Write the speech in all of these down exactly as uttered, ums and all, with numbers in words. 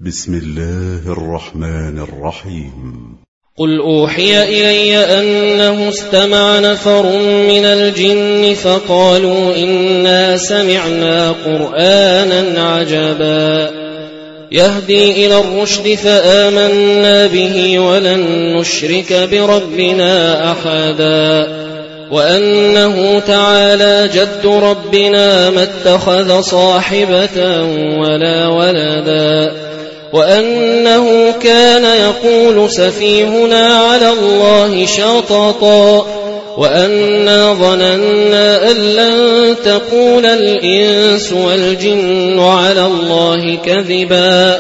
بسم الله الرحمن الرحيم. قل أوحي إلي أنه استمع نفر من الجن فقالوا إنا سمعنا قرآنا عجبا يهدي إلى الرشد فآمنا به ولن نشرك بربنا أحدا وأنه تعالى جد ربنا ما اتخذ صاحبة ولا ولدا وأنه كان يقول سفيهنا على الله شططا وأنا ظننا أن لن تقول الإنس والجن على الله كذبا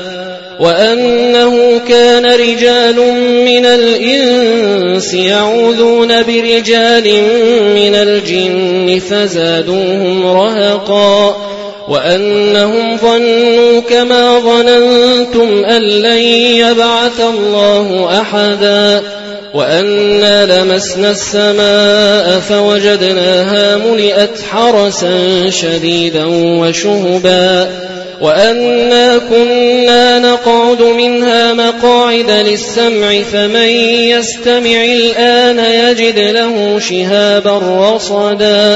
وأنه كان رجال من الإنس يعوذون برجال من الجن فزادوهم رهقا وأنهم ظنوا كما ظننتم أن لن يبعث الله أحدا وأنا لمسنا السماء فوجدناها ملئت حرسا شديدا وشهبا وأنا كنا نقعد منها مقاعد للسمع فمن يستمع الآن يجد له شهابا رصدا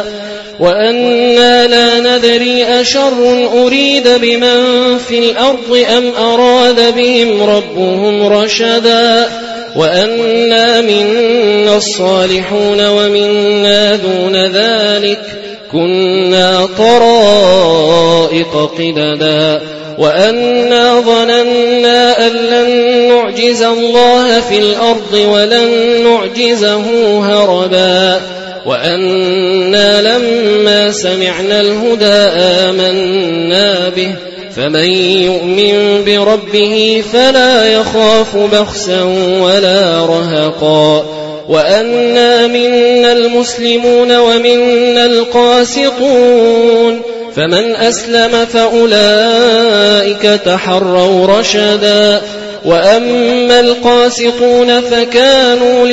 وأنا لا ندري أشر أريد بمن في الأرض أم أراد بهم ربهم رشدا وأنا منا الصالحون ومنا دون ذلك كنا طرائق قددا وأنا ظننا أن لن نعجز الله في الأرض ولن نعجزه هربا وأنا لما سمعنا الهدى آمنا به فمن يؤمن بربه فلا يخاف بخسا ولا رهقا وأنا منا المسلمون ومنا القاسطون فمن أسلم فأولئك تحروا رشدا وأما القاسطون فكانوا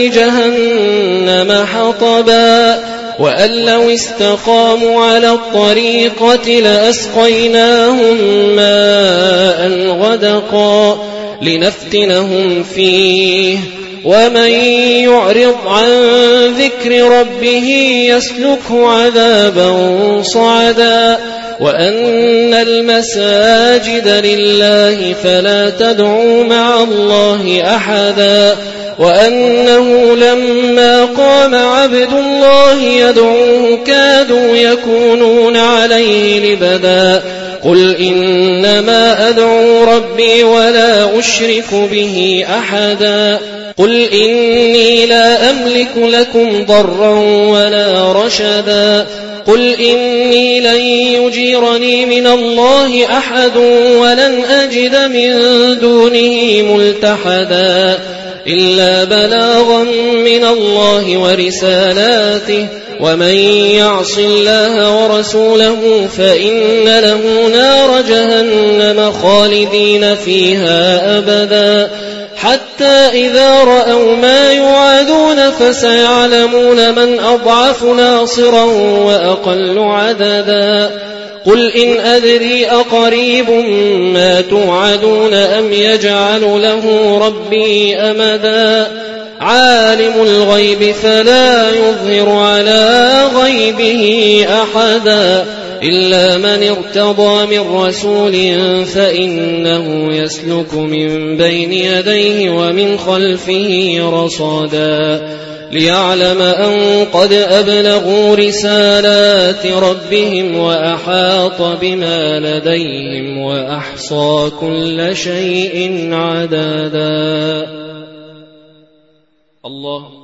لجهنم حطبا وأن لو استقاموا على الطريقة لأسقيناهم ماء غدقا لنفتنهم فيه ومن يعرض عن ذكر ربه يسلكه عذابا صعدا وأن المساجد لله فلا تدعوا مع الله أحدا وأنه لما قام عبد الله يدعوه كادوا يكونون عليه لبدا قل إنما أدعو ربي ولا أشرك به أحدا قل إني لا أملك لكم ضرا ولا رشدا قل إني لن يجيرني من الله أحد ولن أجد من دونه ملتحدا إلا بلاغا من الله ورسالاته ومن يعص الله ورسوله فإن له نار جهنم خالدين فيها أبدا حتى إذا رأوا ما يوعدون فسيعلمون من أضعف ناصرا وأقل عددا قل إن أدري أقريب ما توعدون أم يجعل له ربي أمدا عالم الغيب فلا يظهر على غيبه أحدا إلا من ارتضى من رسول فإنه يسلك من بين يديه ومن خلفه رصدا ليعلم أن قد أبلغوا رسالات ربهم وأحاط بما لديهم وأحصى كل شيء عددا. الله